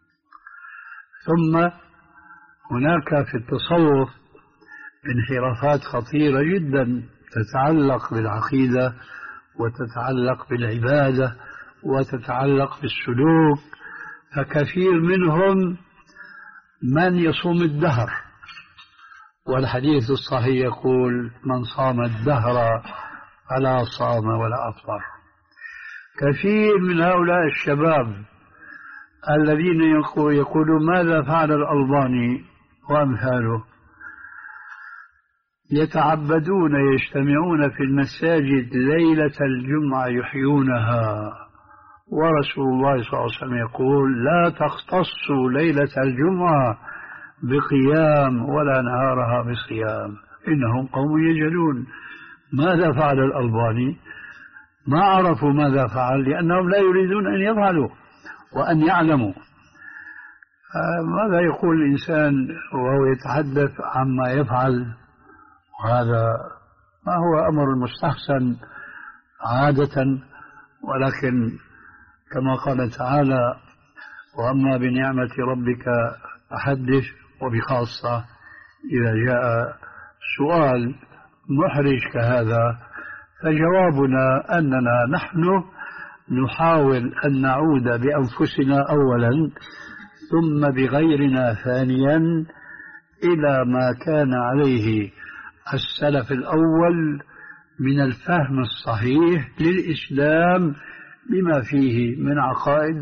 ثم هناك في التصوف انحرافات خطيرة جدا تتعلق بالعقيدة وتتعلق بالعبادة وتتعلق بالسلوك، فكثير منهم من يصوم الدهر، والحديث الصحيح يقول من صام الدهر فلا صام ولا أفطر. كثير من هؤلاء الشباب الذين يقولون ماذا فعل الألباني وأمثاله، يتعبدون يجتمعون في المساجد ليلة الجمعة يحيونها، ورسول الله صلى الله عليه وسلم يقول لا تختصوا ليلة الجمعة بقيام ولا نهارها بصيام، إنهم قوم يجهلون. ماذا فعل الألباني؟ ما عرفوا ماذا فعل لأنهم لا يريدون أن يفعلوا وأن يعلموا. ماذا يقول الإنسان وهو يتحدث عما يفعل؟ وهذا ما هو أمر مستحسن عادة، ولكن كما قال تعالى وأما بنعمة ربك فحدث، وبخاصة إذا جاء سؤال محرج كهذا فجوابنا أننا نحن نحاول أن نعود بأنفسنا أولا ثم بغيرنا ثانيا إلى ما كان عليه السلف الأول من الفهم الصحيح للإسلام بما فيه من عقائد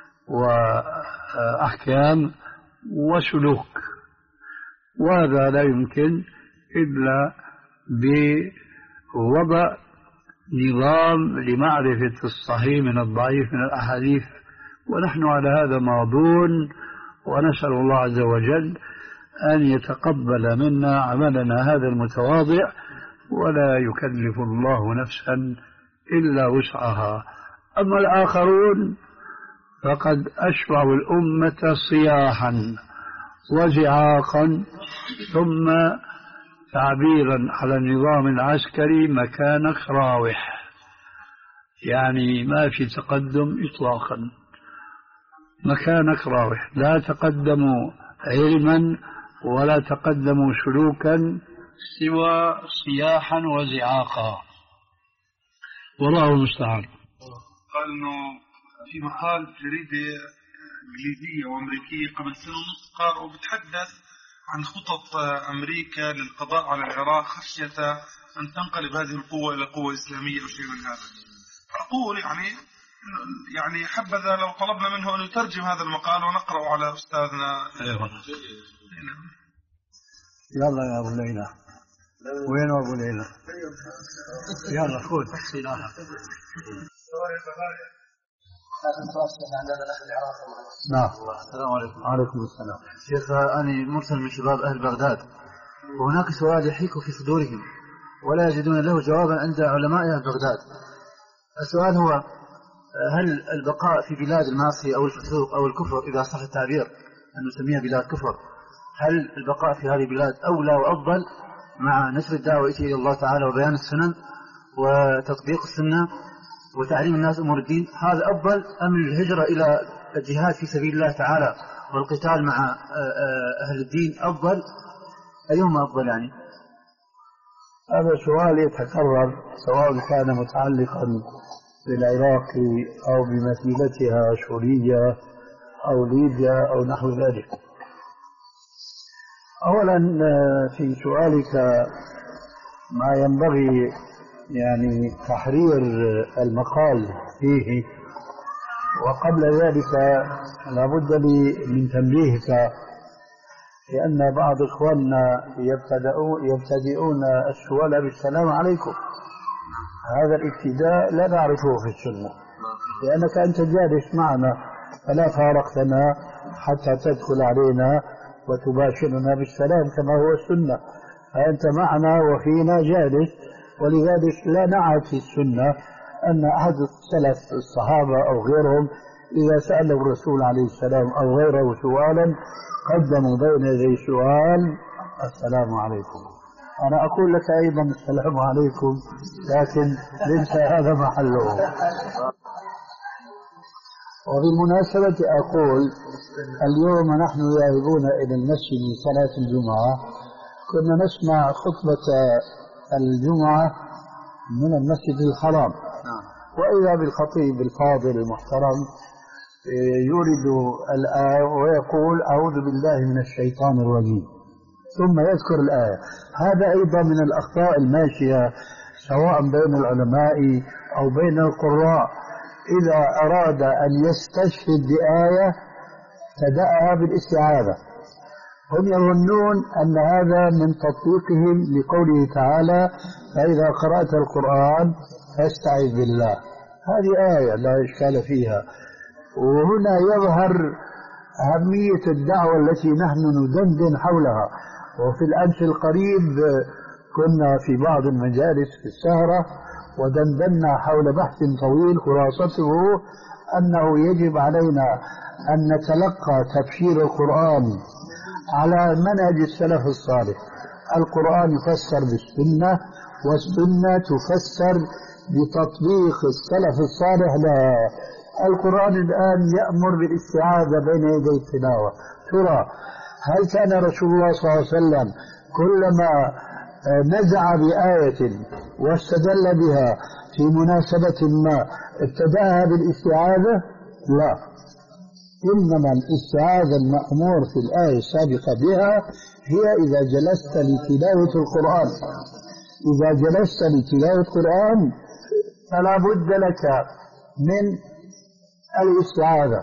وأحكام وسلوك، وهذا لا يمكن إلا بوضع نظام لمعرفة الصحيح من الضعيف من الأحاديث، ونحن على هذا ماضون، ونسأل الله عز وجل أن يتقبل منا عملنا هذا المتواضع، ولا يكلف الله نفسا إلا وسعها. أما الآخرون فقد أشبعوا الأمة صياحا وزعاقا، ثم تعبيرا على النظام العسكري مكانك راوح، يعني ما في تقدم إطلاقا، مكانك راوح، لا تقدموا علما ولا تقدموا سلوكا سوى صياحا وزعاقا، والله المستعان. قال انه في مقال في جريده انجليزيه وامريكيه قبل سنه ونص قال وبتحدث عن خطط امريكا للقضاء على العراق خشيه ان تنقلب هذه القوه الى قوه اسلاميه او شيء من هذا. اقول يعني يعني حبذا لو طلبنا منه ان يترجم هذا المقال ونقرأه على استاذنا. ايوه يلا يا ابو ليلى، وين ابو ليلى؟ يلا خذ سلاحك. نعم. السلام عليكم. وعليكم السلام. شيخ أنا مرسل من شباب أهل بغداد، وهناك سؤال يحيك في صدورهم ولا يجدون له جوابا عند علماء أهل بغداد. السؤال هو هل البقاء في بلاد المعصية أو الفسوق أو الكفر، إذا صح التعبير أن نسميها بلاد كفر، هل البقاء في هذه البلاد أولى وأفضل مع نشر الدعوة إلى الله تعالى وبيان السنن وتطبيق السنة وتعليم الناس أمور الدين، هذا أفضل أم الهجرة إلى الجهاد في سبيل الله تعالى والقتال مع أهل الدين أفضل؟ أيهما أفضل يعني؟ هذا سؤال يتكرر سواء كان متعلقا بالعراق أو بمثيلتها سوريا أو ليبيا أو نحو ذلك. أولا في سؤالك ما ينبغي يعني تحرير المقال فيه، وقبل ذلك لابد لي من تنبيهك لأن بعض إخواننا يبتدئون السؤال بالسلام عليكم. هذا الابتداء لا نعرفه في السنة، لأنك أنت جالس معنا فلا فارقتنا حتى تدخل علينا وتباشرنا بالسلام كما هو السنة. أنت معنا وفينا جالس، ولذلك لا نعهد في السنة أن أحد السلف الصحابة أو غيرهم إذا سأل الرسول عليه السلام أو غيره سؤالا قدموا بين يدي سؤال السلام عليكم. أنا أقول لك أيضا السلام عليكم، لكن ليس هذا محله. وبالمناسبة أقول اليوم نحن ذاهبون إلى المسجد لصلاة الجمعة، كنا نسمع خطبة الجمعة من المسجد الحرام، وإذا بالخطيب الفاضل المحترم يورد الآية ويقول أعوذ بالله من الشيطان الرجيم ثم يذكر الآية. هذا أيضا من الأخطاء الماشية سواء بين العلماء أو بين القراء، إذا أراد أن يستشهد بآية ابتدأها بالاستعاذة. هم يظنون أن هذا من تطبيقهم لقوله تعالى فإذا قرأت القرآن فاستعذ بالله. هذه آية لا إشكال فيها. وهنا يظهر أهمية الدعوة التي نحن ندندن حولها. وفي الأمس القريب كنا في بعض المجالس في السهرة ودندنا حول بحث طويل خلاصته أنه يجب علينا أن نتلقى تفسير القرآن على منهج السلف الصالح. القرآن يفسر بالسنة، والسنة تفسر بتطبيق السلف الصالح لها. القرآن الآن يأمر بالاستعاذة بين يدي التلاوة. ترى هل كان رسول الله صلى الله عليه وسلم كلما نزع بآية واستدل بها في مناسبة ما ابتدأها بالاستعاذة؟ لا، إنما الاستعاذة المأمور في الآية السابقة بها هي إذا جلست لتلاوة القرآن. إذا جلست لتلاوة القرآن فلا بد لك من الاستعاذة،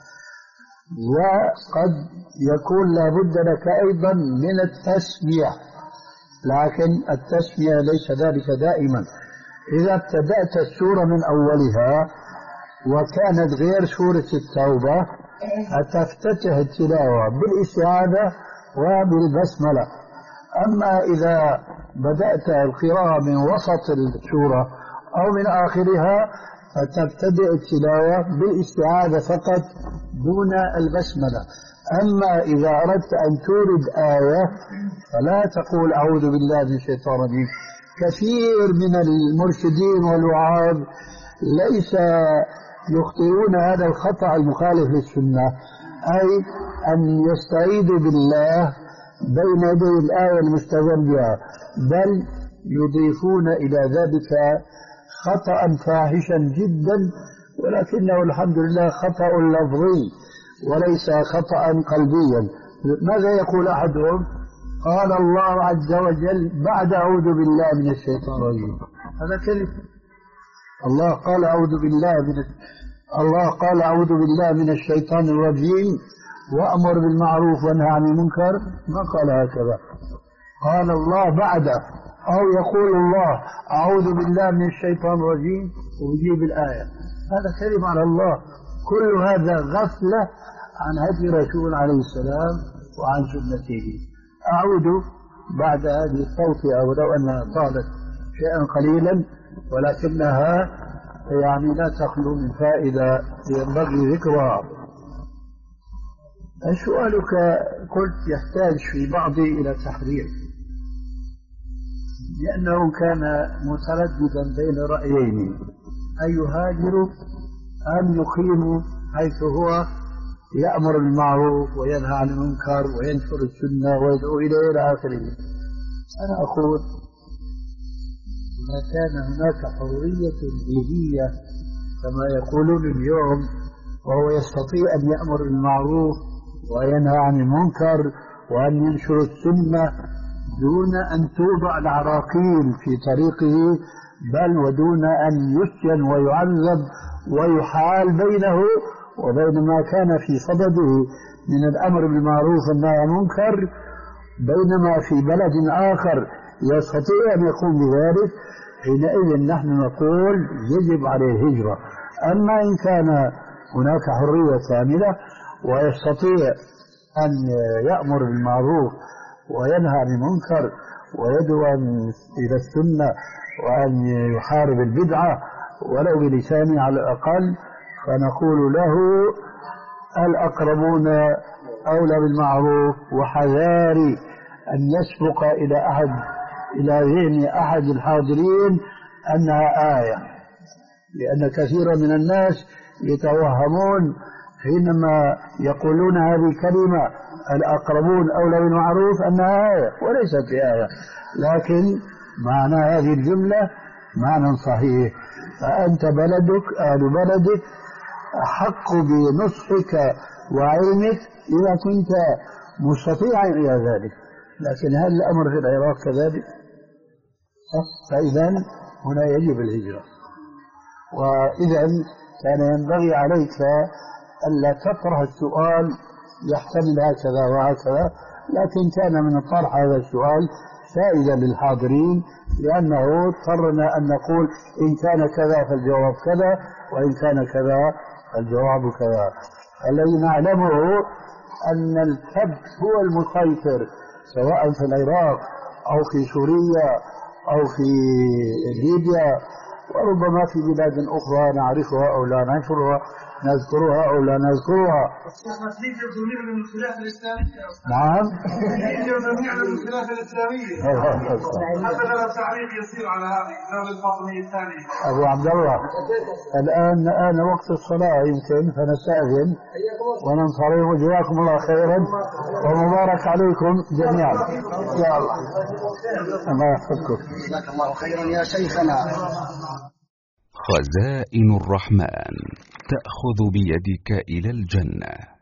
وقد يكون لا بد لك أيضا من التسمية، لكن التسمية ليس ذلك دائما. إذا ابتدأت السورة من أولها وكانت غير سورة التوبة هتفتتح التلاوة بالاستعاذة وبالبسملة. أما إذا بدأت القراءة من وسط السورة أو من آخرها فتبتدئ التلاوة بالاستعاذة فقط دون البسملة. أما إذا أردت أن تورد آية فلا تقول أعوذ بالله من الشيطان الرجيم. كثير من المرشدين والوعاظ ليس يخطئون هذا الخطأ المخالف للسنة، أي أن يستعيذوا بالله بين يدي الآية المستدل بها، بل يضيفون إلى ذلك خطأ فاحشا جدا، ولكنه الحمد لله خطأ لفظي وليس خطأ قلبيا. ماذا يقول أحدهم؟ قال الله عز وجل بعد أعوذ بالله من الشيطان الرجيم. هذا كلمة الله قال أعوذ بالله من الله قال أعوذ بالله من الشيطان الرجيم وأمر بالمعروف وانهى عن المنكر، ما قال هكذا. قال الله بعد، أو يقول الله أعوذ بالله من الشيطان الرجيم ويجيب الآية. هذا كلمة على الله. كل هذا غفلة عن هدي رسول عليه السلام وعن سنته. أعود بعد هذه التوطئة ولو أنها طالت شيئا قليلا، ولكنها يعني لا تخلو من فائدة ينبغي ذكرها. سؤالك قلت يحتاج في بعضه إلى تحرير، لأنه كان مترددا بين رأيين: أن يهاجر أم يقيم حيث هو يأمر بالمعروف وينهى عن المنكر وينشر السنة ويدعو إليه إلى آخره. أنا أقول ما كان هناك حرية دينية كما يقولون اليوم، وهو يستطيع أن يأمر بالمعروف وينهى عن المنكر وأن ينشر السنة دون أن توضع العراقيل في طريقه، بل ودون أن يسجن ويعذب ويحال بينه وبين ما كان في صدده من الأمر بالمعروف والنهي عن المنكر، بينما في بلد آخر يستطيع أن يقوم بذلك، حينئذ نحن نقول يجب عليه هجرة. أما إن كان هناك حرية كاملة ويستطيع أن يأمر بالمعروف وينهى عن المنكر ويدعو إلى السنة وأن يحارب البدعة ولو بلسانه على الأقل، فنقول له الأقربون أولى بالمعروف، وحذاري أن يسبق إلى أحد إلى ذهن أحد الحاضرين أنها آية، لأن كثيرا من الناس يتوهمون حينما يقولون هذه الكلمة الأقربون أولى بالمعروف أنها آية، وليست بآية، لكن معنى هذه الجملة معنى صحيح. فأنت بلدك أهل بلدك أحق بنصحك وعلمك إذا كنت مستطيعا إلى ذلك. لكن هل الأمر في العراق كذلك؟ فإذا هنا يجب الهجرة. وإذا كان ينبغي عليك ألا تطرح السؤال يحتمل هكذا وهكذا، لكن كان من الطرح هذا السؤال فائدة للحاضرين، لأنه اضطرنا أن نقول إن كان كذا فالجواب كذا، وإن كان كذا فالجواب كذا. الذي نعلمه أن الكبت هو المسيطر سواء في العراق أو في سوريا أو في ليبيا، وربما في بلاد أخرى نعرفها أو لا نعرفها، نذكرها أو لا نذكرها. من الخلاف الإسلامي. نعم. من الخلاف الإسلامي. حتى لو تعليق يصير على هذه الخلاف الفاطمي الثاني. أبو عبد الله، الآن الآن وقت الصلاة يمكن فنستأذن وننصرف. جزاكم الله خيرا ومبارك عليكم جميعا. يا الله. الله يحفظكم. جزاك الله خيرا يا شيخنا. خزائن الرحمن تأخذ بيدك إلى الجنة.